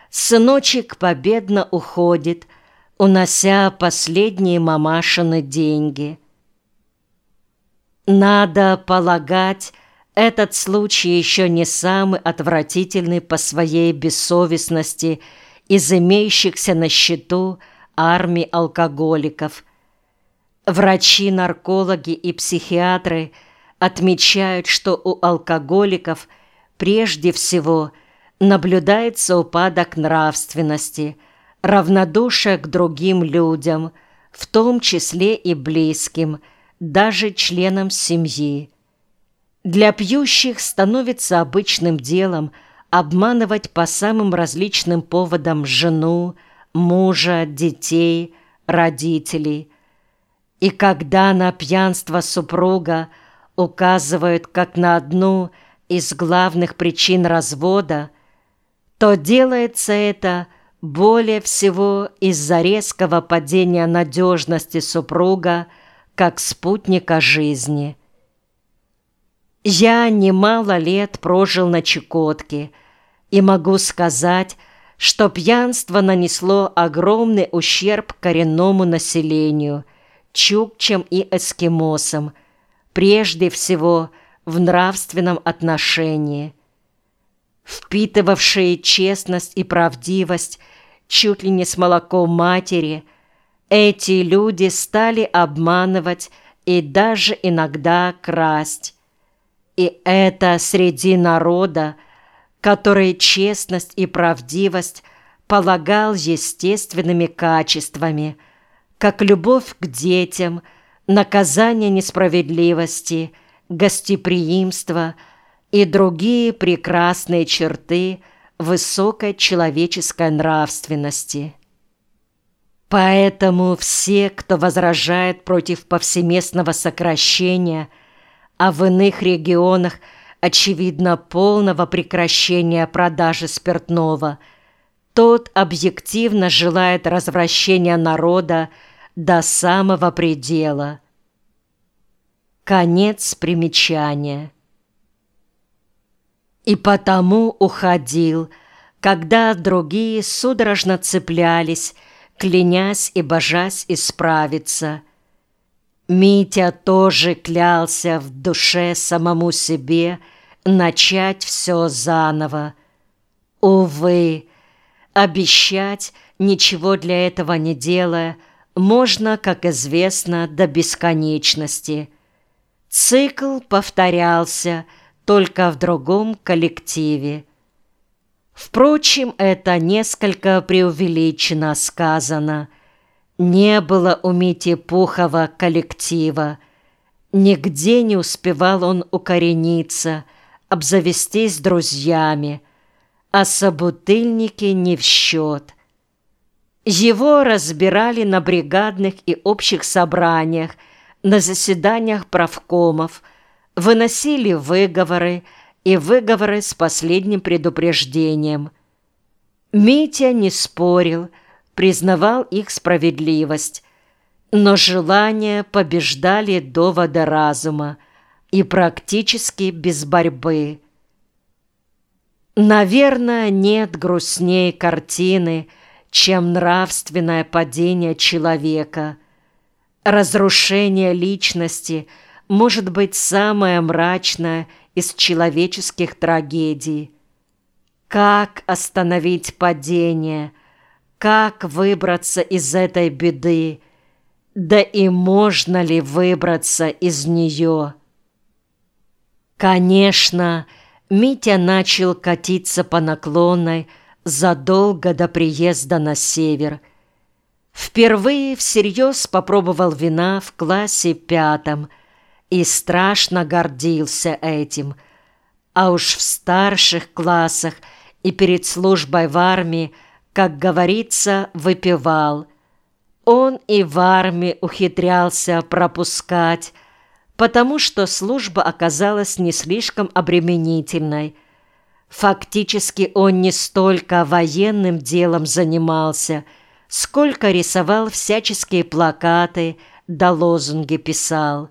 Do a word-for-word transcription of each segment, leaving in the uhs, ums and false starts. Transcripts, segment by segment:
Сыночек победно уходит, унося последние мамашины деньги. Надо полагать, этот случай еще не самый отвратительный по своей бессовестности из имеющихся на счету армии алкоголиков. Врачи-наркологи и психиатры отмечают, что у алкоголиков прежде всего наблюдается упадок нравственности, равнодушие к другим людям, в том числе и близким, даже членам семьи. Для пьющих становится обычным делом обманывать по самым различным поводам жену, мужа, детей, родителей. И когда на пьянство супруга указывают как на одну из главных причин развода, то делается это более всего из-за резкого падения надежности супруга как спутника жизни. Я немало лет прожил на Чукотке и могу сказать, что пьянство нанесло огромный ущерб коренному населению, чукчам и эскимосам, прежде всего в нравственном отношении. Впитывавшие честность и правдивость чуть ли не с молоком матери, эти люди стали обманывать и даже иногда красть. И это среди народа, который честность и правдивость полагал естественными качествами, как любовь к детям, наказание несправедливости, гостеприимство и другие прекрасные черты высокой человеческой нравственности. Поэтому все, кто возражает против повсеместного сокращения, а в иных регионах, очевидно, полного прекращения продажи спиртного, тот объективно желает развращения народа до самого предела. Конец примечания. И потому уходил, когда другие судорожно цеплялись, клянясь и божась исправиться. Митя тоже клялся в душе самому себе начать все заново. Увы, обещать, ничего для этого не делая, можно, как известно, до бесконечности. Цикл повторялся, только в другом коллективе. Впрочем, это несколько преувеличенно сказано. Не было у Мити Пухова коллектива. Нигде не успевал он укорениться, обзавестись друзьями, а собутыльники не в счет. Его разбирали на бригадных и общих собраниях, на заседаниях правкомов, выносили выговоры и выговоры с последним предупреждением. Митя не спорил, признавал их справедливость, но желания побеждали доводы разума и практически без борьбы. Наверное, нет грустнее картины, чем нравственное падение человека. Разрушение личности может быть самое мрачное из человеческих трагедий. Как остановить падение? Как выбраться из этой беды? Да и можно ли выбраться из нее? Конечно, Митя начал катиться по наклонной задолго до приезда на север. Впервые всерьез попробовал вина в классе пятом и страшно гордился этим. А уж в старших классах и перед службой в армии, как говорится, выпивал. Он и в армии ухитрялся пропускать, потому что служба оказалась не слишком обременительной. Фактически он не столько военным делом занимался, сколько рисовал всяческие плакаты да лозунги писал.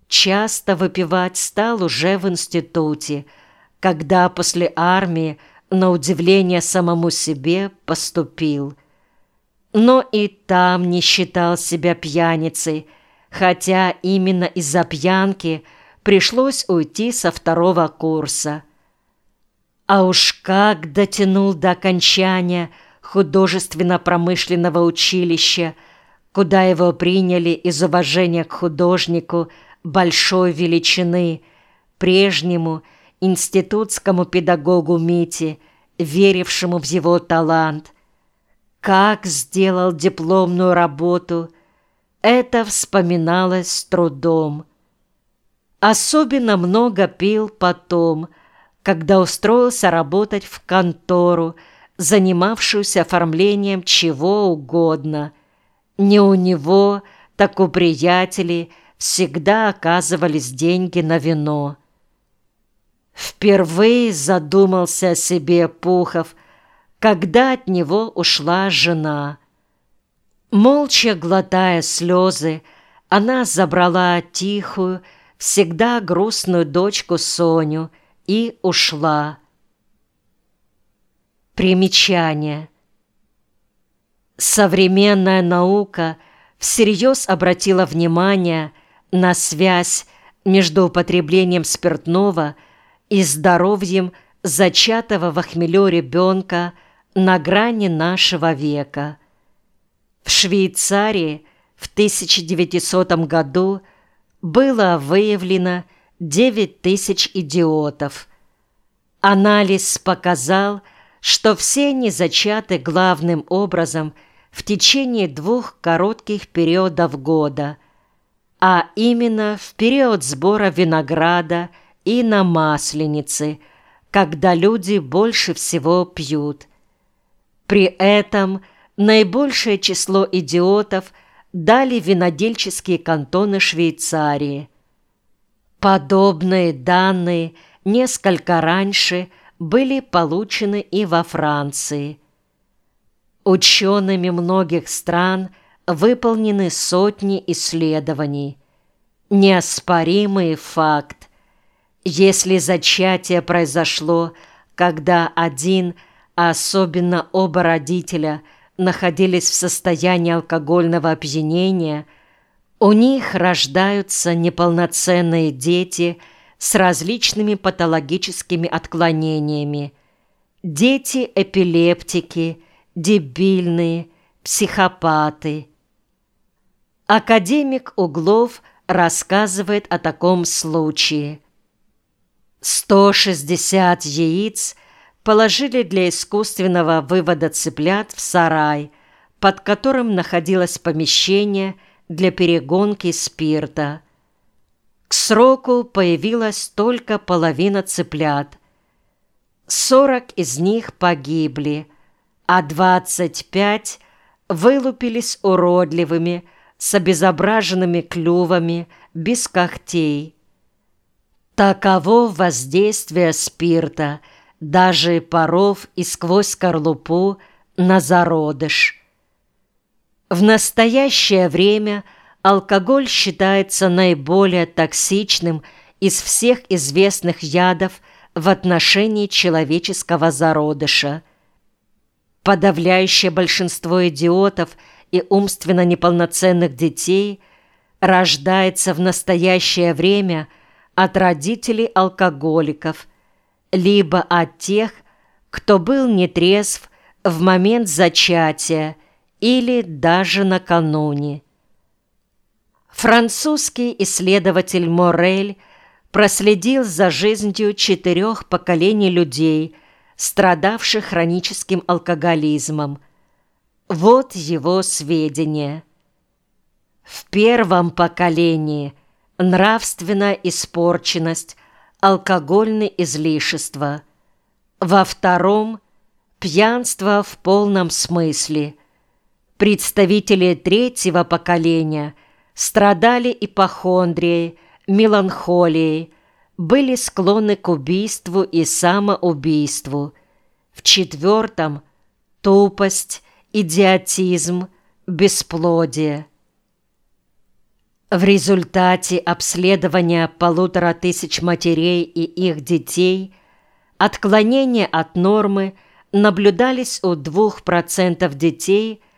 Часто выпивать стал уже в институте, когда после армии на удивление самому себе, поступил. Но и там не считал себя пьяницей, хотя именно из-за пьянки пришлось уйти со второго курса. А уж как дотянул до окончания художественно-промышленного училища, куда его приняли из уважения к художнику большой величины, прежнему институтскому педагогу Мите, верившему в его талант. Как сделал дипломную работу, это вспоминалось с трудом. Особенно много пил потом, когда устроился работать в контору, занимавшуюся оформлением чего угодно. Не у него, так у приятелей всегда оказывались деньги на вино. Впервые задумался о себе Пухов, когда от него ушла жена. Молча глотая слезы, она забрала тихую, всегда грустную дочку Соню и ушла. Примечание. Современная наука всерьез обратила внимание на связь между употреблением спиртного и здоровьем зачатого во хмелю ребенка на грани нашего века. В Швейцарии в тысяча девятисотом году было выявлено девять тысяч идиотов. Анализ показал, что все они зачаты главным образом в течение двух коротких периодов года, а именно в период сбора винограда и на Масленице, когда люди больше всего пьют. При этом наибольшее число идиотов дали винодельческие кантоны Швейцарии. Подобные данные несколько раньше были получены и во Франции. Учеными многих стран выполнены сотни исследований. Неоспоримый факт. Если зачатие произошло, когда один, а особенно оба родителя, находились в состоянии алкогольного опьянения, у них рождаются неполноценные дети с различными патологическими отклонениями. Дети-эпилептики, дебильные, психопаты. Академик Углов рассказывает о таком случае. сто шестьдесят яиц положили для искусственного вывода цыплят в сарай, под которым находилось помещение для перегонки спирта. К сроку появилась только половина цыплят. сорок из них погибли, а двадцать пять вылупились уродливыми, с обезображенными клювами, без когтей. Таково воздействие спирта, даже паров и сквозь скорлупу, на зародыш. В настоящее время алкоголь считается наиболее токсичным из всех известных ядов в отношении человеческого зародыша. Подавляющее большинство идиотов и умственно неполноценных детей рождается в настоящее время от родителей алкоголиков, либо от тех, кто был нетрезв в момент зачатия или даже накануне. Французский исследователь Морель проследил за жизнью четырех поколений людей, страдавших хроническим алкоголизмом. Вот его сведения. В первом поколении нравственная испорченность, алкогольные излишества. Во втором – пьянство в полном смысле. Представители третьего поколения страдали ипохондрией, меланхолией, были склонны к убийству и самоубийству. В четвертом – тупость, идиотизм, бесплодие. В результате обследования полутора тысяч матерей и их детей Отклонения от нормы наблюдались у двух процентов детей